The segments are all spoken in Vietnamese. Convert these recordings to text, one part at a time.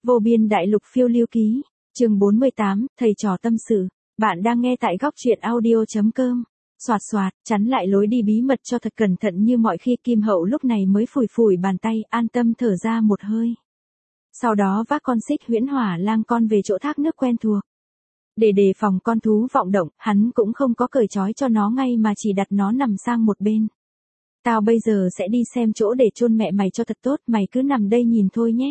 Vô biên đại lục phiêu lưu ký, chương 48, thầy trò tâm sự. Bạn đang nghe tại góc truyện audio.com. Xoạt xoạt, chắn lại lối đi bí mật cho thật cẩn thận như mọi khi. Kim Hậu lúc này mới phủi phủi bàn tay, an tâm thở ra một hơi. Sau đó vác con xích huyễn hỏa lang con về chỗ thác nước quen thuộc. Để đề phòng con thú vọng động, hắn cũng không có cởi trói cho nó ngay mà chỉ đặt nó nằm sang một bên. Tao bây giờ sẽ đi xem chỗ để chôn mẹ mày cho thật tốt, mày cứ nằm đây nhìn thôi nhé.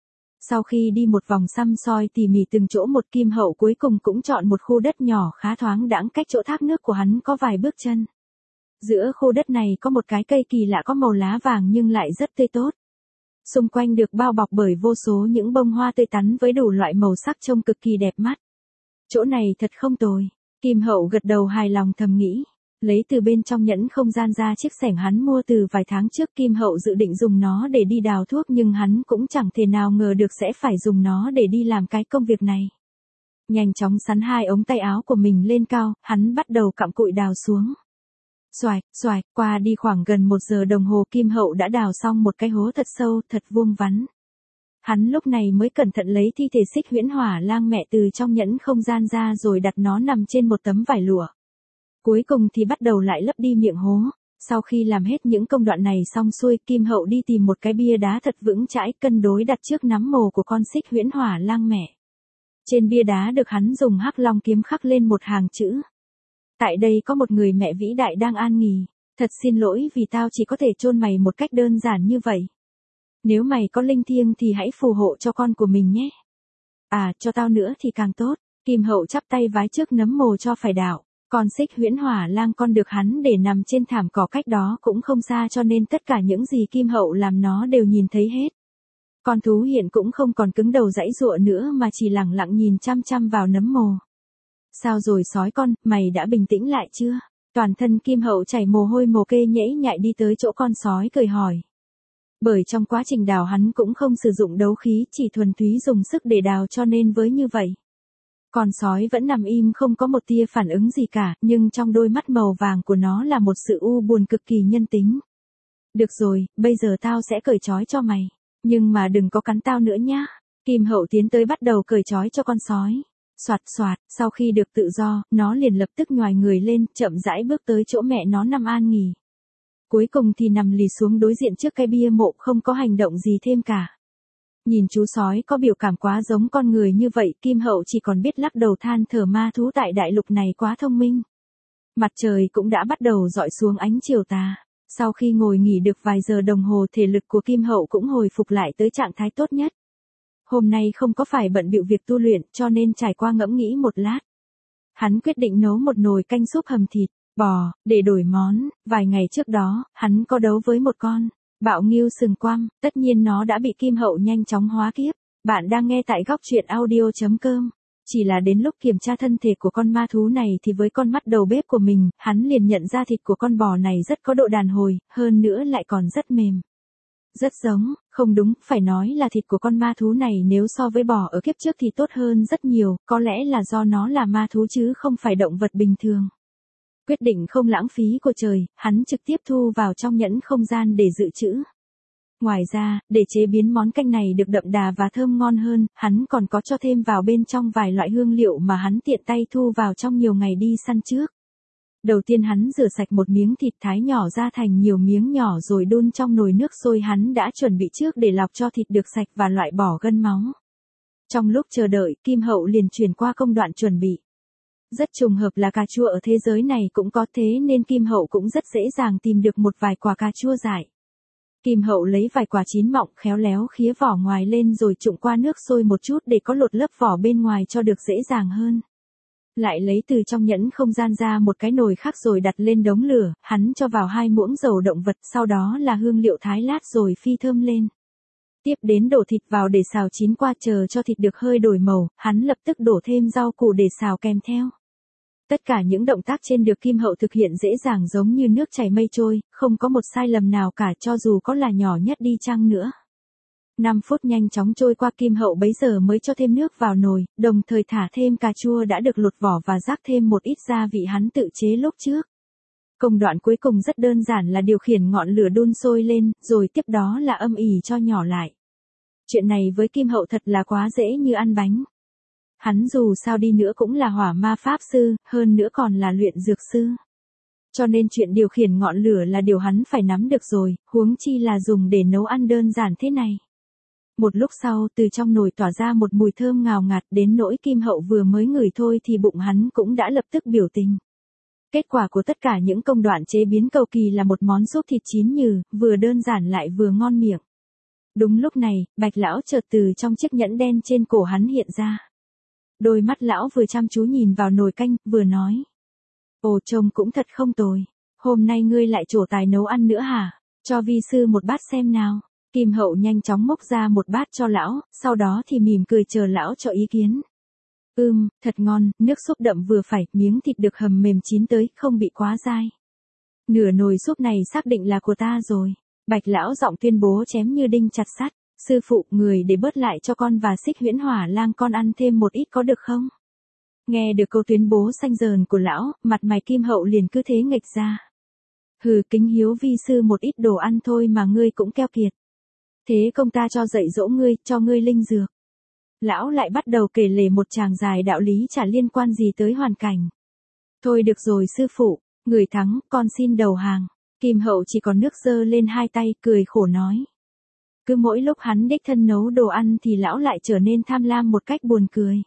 Sau khi đi một vòng săm soi tỉ mỉ từng chỗ một, Kim Hậu cuối cùng cũng chọn một khu đất nhỏ khá thoáng đãng cách chỗ thác nước của hắn có vài bước chân. Giữa khu đất này có một cái cây kỳ lạ có màu lá vàng nhưng lại rất tươi tốt. Xung quanh được bao bọc bởi vô số những bông hoa tươi tắn với đủ loại màu sắc trông cực kỳ đẹp mắt. Chỗ này thật không tồi. Kim Hậu gật đầu hài lòng thầm nghĩ. Lấy từ bên trong nhẫn không gian ra chiếc xẻng hắn mua từ vài tháng trước. Kim Hậu dự định dùng nó để đi đào thuốc nhưng hắn cũng chẳng thể nào ngờ được sẽ phải dùng nó để đi làm cái công việc này. Nhanh chóng sắn hai ống tay áo của mình lên cao, hắn bắt đầu cặm cụi đào xuống. Xoạch, xoạch, qua đi khoảng gần 1 giờ đồng hồ Kim Hậu đã đào xong một cái hố thật sâu, thật vuông vắn. Hắn lúc này mới cẩn thận lấy thi thể xích huyễn hỏa lang mẹ từ trong nhẫn không gian ra rồi đặt nó nằm trên một tấm vải lụa. Cuối cùng thì bắt đầu lại lấp đi miệng hố. Sau khi làm hết những công đoạn này xong xuôi, Kim Hậu đi tìm một cái bia đá thật vững chãi cân đối đặt trước nắm mồ của con xích huyễn hỏa lang mẹ. Trên bia đá được hắn dùng hắc long kiếm khắc lên một hàng chữ. Tại đây có một người mẹ vĩ đại đang an nghỉ. Thật xin lỗi vì tao chỉ có thể chôn mày một cách đơn giản như vậy. Nếu mày có linh thiêng thì hãy phù hộ cho con của mình nhé. À, cho tao nữa thì càng tốt. Kim Hậu chắp tay vái trước nấm mồ cho phải đạo. Con xích huyễn hỏa lang con được hắn để nằm trên thảm cỏ cách đó cũng không xa cho nên tất cả những gì Kim Hậu làm nó đều nhìn thấy hết. Con thú hiện cũng không còn cứng đầu giãy giụa nữa mà chỉ lẳng lặng nhìn chăm chăm vào nấm mồ. Sao rồi sói con, mày đã bình tĩnh lại chưa? Toàn thân Kim Hậu chảy mồ hôi mồ kê nhễ nhại đi tới chỗ con sói cười hỏi. Bởi trong quá trình đào hắn cũng không sử dụng đấu khí, chỉ thuần túy dùng sức để đào cho nên với như vậy. Con sói vẫn nằm im không có một tia phản ứng gì cả, nhưng trong đôi mắt màu vàng của nó là một sự u buồn cực kỳ nhân tính. Được rồi, bây giờ tao sẽ cởi trói cho mày. Nhưng mà đừng có cắn tao nữa nhá. Kim Hậu tiến tới bắt đầu cởi trói cho con sói. Soạt soạt, sau khi được tự do, nó liền lập tức nhoài người lên, chậm rãi bước tới chỗ mẹ nó nằm an nghỉ. Cuối cùng thì nằm lì xuống đối diện trước cái bia mộ không có hành động gì thêm cả. Nhìn chú sói có biểu cảm quá giống con người như vậy, Kim Hậu chỉ còn biết lắc đầu than thở ma thú tại đại lục này quá thông minh. Mặt trời cũng đã bắt đầu dọi xuống ánh chiều tà. Sau khi ngồi nghỉ được vài giờ đồng hồ, thể lực của Kim Hậu cũng hồi phục lại tới trạng thái tốt nhất. Hôm nay không có phải bận bịu việc tu luyện cho nên trải qua ngẫm nghĩ một lát. Hắn quyết định nấu một nồi canh súp hầm thịt bò, để đổi món. Vài ngày trước đó, hắn có đấu với một con bạo ngưu sừng quăm, tất nhiên nó đã bị Kim Hậu nhanh chóng hóa kiếp. Bạn đang nghe tại góc truyện audio.com. Chỉ là đến lúc kiểm tra thân thể của con ma thú này thì với con mắt đầu bếp của mình, hắn liền nhận ra thịt của con bò này rất có độ đàn hồi, hơn nữa lại còn rất mềm. Rất giống, không đúng, phải nói là thịt của con ma thú này nếu so với bò ở kiếp trước thì tốt hơn rất nhiều, có lẽ là do nó là ma thú chứ không phải động vật bình thường. Quyết định không lãng phí của trời, hắn trực tiếp thu vào trong nhẫn không gian để dự trữ. Ngoài ra, để chế biến món canh này được đậm đà và thơm ngon hơn, hắn còn có cho thêm vào bên trong vài loại hương liệu mà hắn tiện tay thu vào trong nhiều ngày đi săn trước. Đầu tiên hắn rửa sạch một miếng thịt thái nhỏ ra thành nhiều miếng nhỏ rồi đun trong nồi nước sôi hắn đã chuẩn bị trước để lọc cho thịt được sạch và loại bỏ gân máu. Trong lúc chờ đợi, Kim Hậu liền chuyển qua công đoạn chuẩn bị. Rất trùng hợp là cà chua ở thế giới này cũng có thế nên Kim Hậu cũng rất dễ dàng tìm được một vài quả cà chua dại. Kim Hậu lấy vài quả chín mọng khéo léo khía vỏ ngoài lên rồi trụng qua nước sôi một chút để có lột lớp vỏ bên ngoài cho được dễ dàng hơn. Lại lấy từ trong nhẫn không gian ra một cái nồi khác rồi đặt lên đống lửa, hắn cho vào 2 muỗng dầu động vật, sau đó là hương liệu thái lát rồi phi thơm lên. Tiếp đến đổ thịt vào để xào chín qua, chờ cho thịt được hơi đổi màu, hắn lập tức đổ thêm rau củ để xào kèm theo. Tất cả những động tác trên được Kim Hậu thực hiện dễ dàng giống như nước chảy mây trôi, không có một sai lầm nào cả cho dù có là nhỏ nhất đi chăng nữa. 5 phút nhanh chóng trôi qua, Kim Hậu bấy giờ mới cho thêm nước vào nồi, đồng thời thả thêm cà chua đã được lột vỏ và rắc thêm một ít gia vị hắn tự chế lúc trước. Công đoạn cuối cùng rất đơn giản là điều khiển ngọn lửa đun sôi lên, rồi tiếp đó là âm ỉ cho nhỏ lại. Chuyện này với Kim Hậu thật là quá dễ như ăn bánh. Hắn dù sao đi nữa cũng là hỏa ma pháp sư, hơn nữa còn là luyện dược sư. Cho nên chuyện điều khiển ngọn lửa là điều hắn phải nắm được rồi, huống chi là dùng để nấu ăn đơn giản thế này. Một lúc sau, từ trong nồi tỏa ra một mùi thơm ngào ngạt, đến nỗi Kim Hậu vừa mới ngửi thôi thì bụng hắn cũng đã lập tức biểu tình. Kết quả của tất cả những công đoạn chế biến cầu kỳ là một món súp thịt chín nhừ, vừa đơn giản lại vừa ngon miệng. Đúng lúc này, Bạch lão chợt từ trong chiếc nhẫn đen trên cổ hắn hiện ra. Đôi mắt lão vừa chăm chú nhìn vào nồi canh, vừa nói. Ồ, trông cũng thật không tồi. Hôm nay ngươi lại trổ tài nấu ăn nữa hả? Cho vi sư một bát xem nào. Kim Hậu nhanh chóng múc ra một bát cho lão, sau đó thì mỉm cười chờ lão cho ý kiến. Thật ngon, nước súp đậm vừa phải, miếng thịt được hầm mềm chín tới, không bị quá dai. Nửa nồi súp này xác định là của ta rồi. Bạch lão giọng tuyên bố chém như đinh chặt sắt. Sư phụ, người để bớt lại cho con và Xích Huyễn Hỏa Lang con ăn thêm một ít có được không? Nghe được câu tuyên bố xanh dờn của lão, mặt mày Kim Hậu liền cứ thế nghệch ra. Hừ, kính hiếu vi sư một ít đồ ăn thôi mà ngươi cũng keo kiệt. Thế công ta cho dạy dỗ ngươi, cho ngươi linh dược. Lão lại bắt đầu kể lể một tràng dài đạo lý chả liên quan gì tới hoàn cảnh. Thôi được rồi sư phụ, người thắng, con xin đầu hàng. Kim Hậu chỉ còn nước giơ lên hai tay, cười khổ nói. Cứ mỗi lúc hắn đích thân nấu đồ ăn thì lão lại trở nên tham lam một cách buồn cười.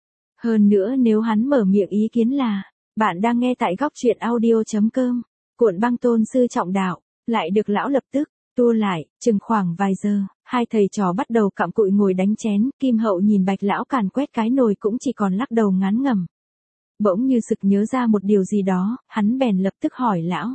Hơn nữa nếu hắn mở miệng ý kiến là, bạn đang nghe tại góc truyện audio.com, cuộn băng tôn sư trọng đạo, lại được lão lập tức tua lại. Chừng khoảng vài giờ, hai thầy trò bắt đầu cặm cụi ngồi đánh chén. Kim Hậu nhìn Bạch lão càn quét cái nồi cũng chỉ còn lắc đầu ngán ngẩm. Bỗng như sực nhớ ra một điều gì đó, hắn bèn lập tức hỏi lão.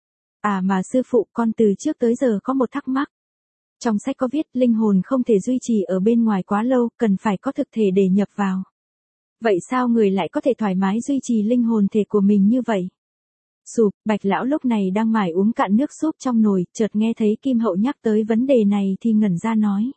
À mà sư phụ, con từ trước tới giờ có một thắc mắc. Trong sách có viết linh hồn không thể duy trì ở bên ngoài quá lâu, cần phải có thực thể để nhập vào. Vậy sao người lại có thể thoải mái duy trì linh hồn thể của mình như vậy? Sụp, Bạch lão lúc này đang mải uống cạn nước súp trong nồi, chợt nghe thấy Kim Hậu nhắc tới vấn đề này thì ngẩn ra nói.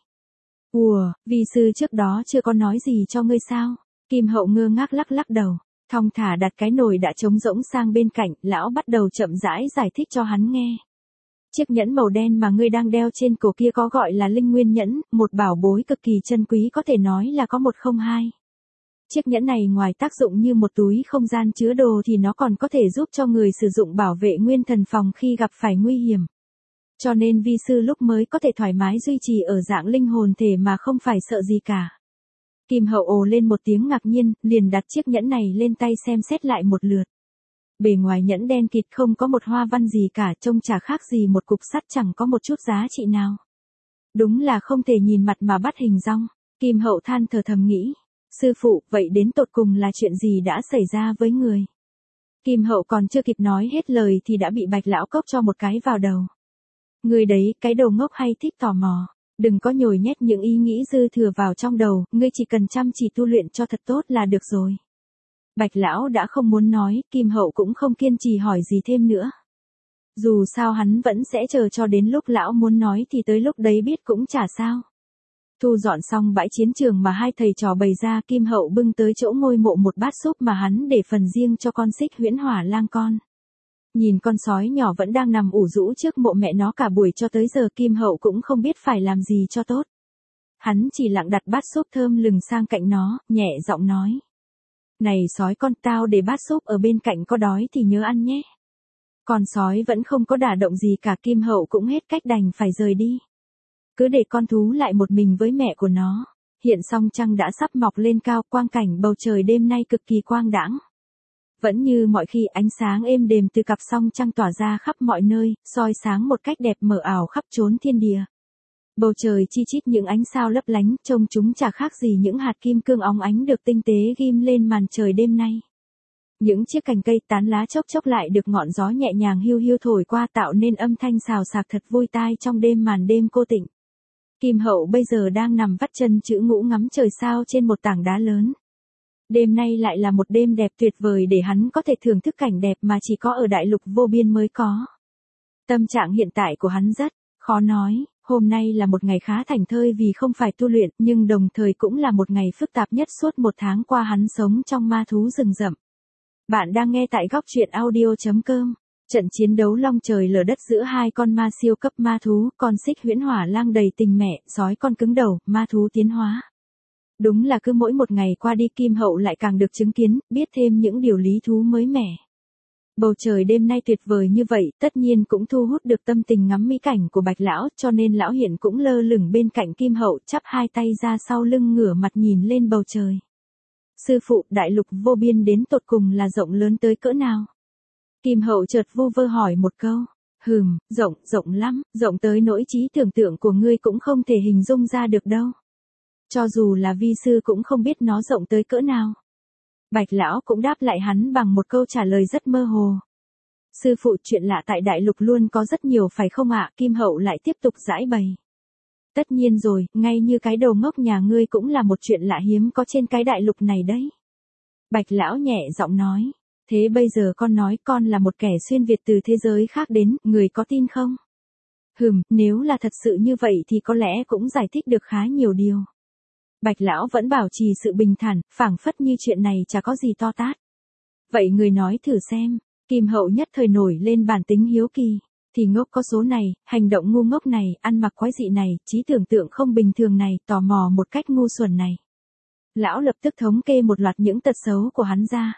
Ủa, vi sư trước đó chưa có nói gì cho ngươi sao? Kim Hậu ngơ ngác lắc lắc đầu, thong thả đặt cái nồi đã trống rỗng sang bên cạnh, lão bắt đầu chậm rãi giải thích cho hắn nghe. Chiếc nhẫn màu đen mà ngươi đang đeo trên cổ kia có gọi là linh nguyên nhẫn, một bảo bối cực kỳ chân quý, có thể nói là có một không hai. Chiếc nhẫn này ngoài tác dụng như một túi không gian chứa đồ thì nó còn có thể giúp cho người sử dụng bảo vệ nguyên thần phòng khi gặp phải nguy hiểm. Cho nên vi sư lúc mới có thể thoải mái duy trì ở dạng linh hồn thể mà không phải sợ gì cả. Kim Hậu ồ lên một tiếng ngạc nhiên, liền đặt chiếc nhẫn này lên tay xem xét lại một lượt. Bề ngoài nhẫn đen kịt không có một hoa văn gì cả, trông chả khác gì một cục sắt chẳng có một chút giá trị nào. Đúng là không thể nhìn mặt mà bắt hình dong. Kim Hậu than thở thầm nghĩ. Sư phụ, vậy đến tột cùng là chuyện gì đã xảy ra với người? Kim Hậu còn chưa kịp nói hết lời thì đã bị Bạch lão cốc cho một cái vào đầu. Người đấy, cái đầu ngốc hay thích tò mò. Đừng có nhồi nhét những ý nghĩ dư thừa vào trong đầu, ngươi chỉ cần chăm chỉ tu luyện cho thật tốt là được rồi. Bạch lão đã không muốn nói, Kim Hậu cũng không kiên trì hỏi gì thêm nữa. Dù sao hắn vẫn sẽ chờ cho đến lúc lão muốn nói thì tới lúc đấy biết cũng chả sao. Thu dọn xong bãi chiến trường mà hai thầy trò bày ra, Kim Hậu bưng tới chỗ ngôi mộ một bát súp mà hắn để phần riêng cho con Xích Huyễn Hỏa Lang con. Nhìn con sói nhỏ vẫn đang nằm ủ rũ trước mộ mẹ nó cả buổi cho tới giờ, Kim Hậu cũng không biết phải làm gì cho tốt. Hắn chỉ lặng đặt bát súp thơm lừng sang cạnh nó, nhẹ giọng nói. Này sói con, tao để bát súp ở bên cạnh, có đói thì nhớ ăn nhé. Con sói vẫn không có đả động gì cả, Kim Hậu cũng hết cách đành phải rời đi. Cứ để con thú lại một mình với mẹ của nó. Hiện song trăng đã sắp mọc lên cao, quang cảnh bầu trời đêm nay cực kỳ quang đãng. Vẫn như mọi khi, ánh sáng êm đềm từ cặp song trăng tỏa ra khắp mọi nơi, soi sáng một cách đẹp mờ ảo khắp chốn thiên địa. Bầu trời chi chít những ánh sao lấp lánh, trông chúng chả khác gì những hạt kim cương óng ánh được tinh tế ghim lên màn trời đêm nay. Những chiếc cành cây tán lá chốc chốc lại được ngọn gió nhẹ nhàng hiu hiu thổi qua, tạo nên âm thanh xào xạc thật vui tai trong đêm màn đêm cô tịnh. Kim Hậu bây giờ đang nằm vắt chân chữ ngũ ngắm trời sao trên một tảng đá lớn. Đêm nay lại là một đêm đẹp tuyệt vời để hắn có thể thưởng thức cảnh đẹp mà chỉ có ở đại lục vô biên mới có. Tâm trạng hiện tại của hắn rất khó nói. Hôm nay là một ngày khá thảnh thơi vì không phải tu luyện, nhưng đồng thời cũng là một ngày phức tạp nhất suốt một tháng qua hắn sống trong ma thú rừng rậm. Bạn đang nghe tại góc truyện audio.com. Trận chiến đấu long trời lở đất giữa hai con ma siêu cấp ma thú, con xích huyễn hỏa lang đầy tình mẹ, sói con cứng đầu, ma thú tiến hóa. Đúng là cứ mỗi một ngày qua đi Kim Hậu lại càng được chứng kiến, biết thêm những điều lý thú mới mẻ. Bầu trời đêm nay tuyệt vời như vậy, tất nhiên cũng thu hút được tâm tình ngắm mỹ cảnh của Bạch lão, cho nên lão hiện cũng lơ lửng bên cạnh Kim Hậu, chắp hai tay ra sau lưng ngửa mặt nhìn lên bầu trời. Sư phụ, đại lục vô biên đến tột cùng là rộng lớn tới cỡ nào? Kim Hậu chợt vu vơ hỏi một câu. Rộng lắm, rộng tới nỗi trí tưởng tượng của ngươi cũng không thể hình dung ra được đâu. Cho dù là vi sư cũng không biết nó rộng tới cỡ nào. Bạch lão cũng đáp lại hắn bằng một câu trả lời rất mơ hồ. Sư phụ, chuyện lạ tại đại lục luôn có rất nhiều phải không ạ? Kim Hậu lại tiếp tục giải bày. Tất nhiên rồi, ngay như cái đầu ngốc nhà ngươi cũng là một chuyện lạ hiếm có trên cái đại lục này đấy. Bạch lão nhẹ giọng nói. Thế bây giờ con nói con là một kẻ xuyên Việt từ thế giới khác đến, người có tin không? Nếu là thật sự như vậy thì có lẽ cũng giải thích được khá nhiều điều. Bạch lão vẫn bảo trì sự bình thản, phảng phất như chuyện này chả có gì to tát. Vậy người nói thử xem. Kim Hậu nhất thời nổi lên bản tính hiếu kỳ. Thì ngốc có số này, hành động ngu ngốc này, ăn mặc quái dị này, trí tưởng tượng không bình thường này, tò mò một cách ngu xuẩn này. Lão lập tức thống kê một loạt những tật xấu của hắn ra.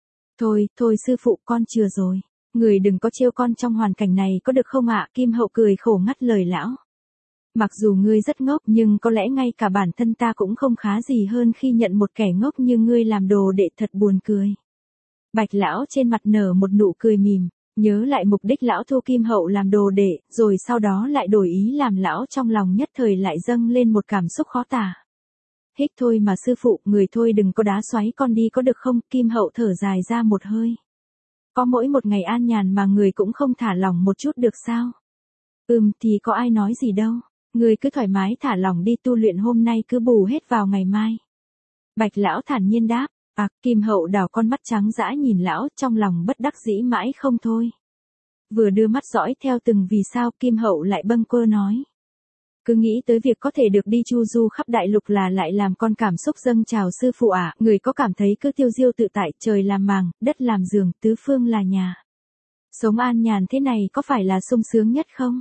Thôi sư phụ, con chừa rồi. Người đừng có trêu con trong hoàn cảnh này có được không ạ? Kim Hậu cười khổ ngắt lời lão. Mặc dù ngươi rất ngốc nhưng có lẽ ngay cả bản thân ta cũng không khá gì hơn khi nhận một kẻ ngốc như ngươi làm đồ đệ, thật buồn cười. Bạch lão trên mặt nở một nụ cười mỉm, nhớ lại mục đích lão thu Kim Hậu làm đồ đệ, rồi sau đó lại đổi ý làm lão trong lòng nhất thời lại dâng lên một cảm xúc khó tả. Hích thôi mà sư phụ, người thôi đừng có đá xoáy con đi có được không? Kim Hậu thở dài ra một hơi. Có mỗi một ngày an nhàn mà người cũng không thả lỏng một chút được sao? Thì có ai nói gì đâu. Người cứ thoải mái thả lỏng đi, tu luyện hôm nay cứ bù hết vào ngày mai. Bạch lão thản nhiên đáp. Kim Hậu đảo con mắt trắng dã nhìn lão, trong lòng bất đắc dĩ mãi không thôi. Vừa đưa mắt dõi theo từng vì sao, Kim Hậu lại bâng quơ nói. Cứ nghĩ tới việc có thể được đi chu du khắp đại lục là lại làm con cảm xúc dâng trào. Sư phụ ạ, người có cảm thấy cứ tiêu diêu tự tại, trời làm màng, đất làm giường, tứ phương là nhà. Sống an nhàn thế này có phải là sung sướng nhất không?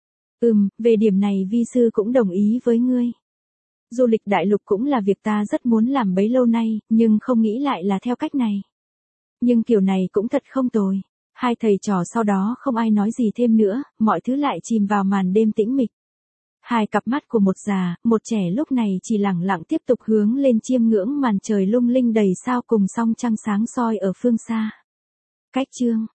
Về điểm này vi sư cũng đồng ý với ngươi. Du lịch đại lục cũng là việc ta rất muốn làm bấy lâu nay, nhưng không nghĩ lại là theo cách này. Nhưng kiểu này cũng thật không tồi. Hai thầy trò sau đó không ai nói gì thêm nữa, mọi thứ lại chìm vào màn đêm tĩnh mịch. Hai cặp mắt của một già, một trẻ lúc này chỉ lẳng lặng tiếp tục hướng lên chiêm ngưỡng màn trời lung linh đầy sao cùng song trăng sáng soi ở phương xa. Cách chương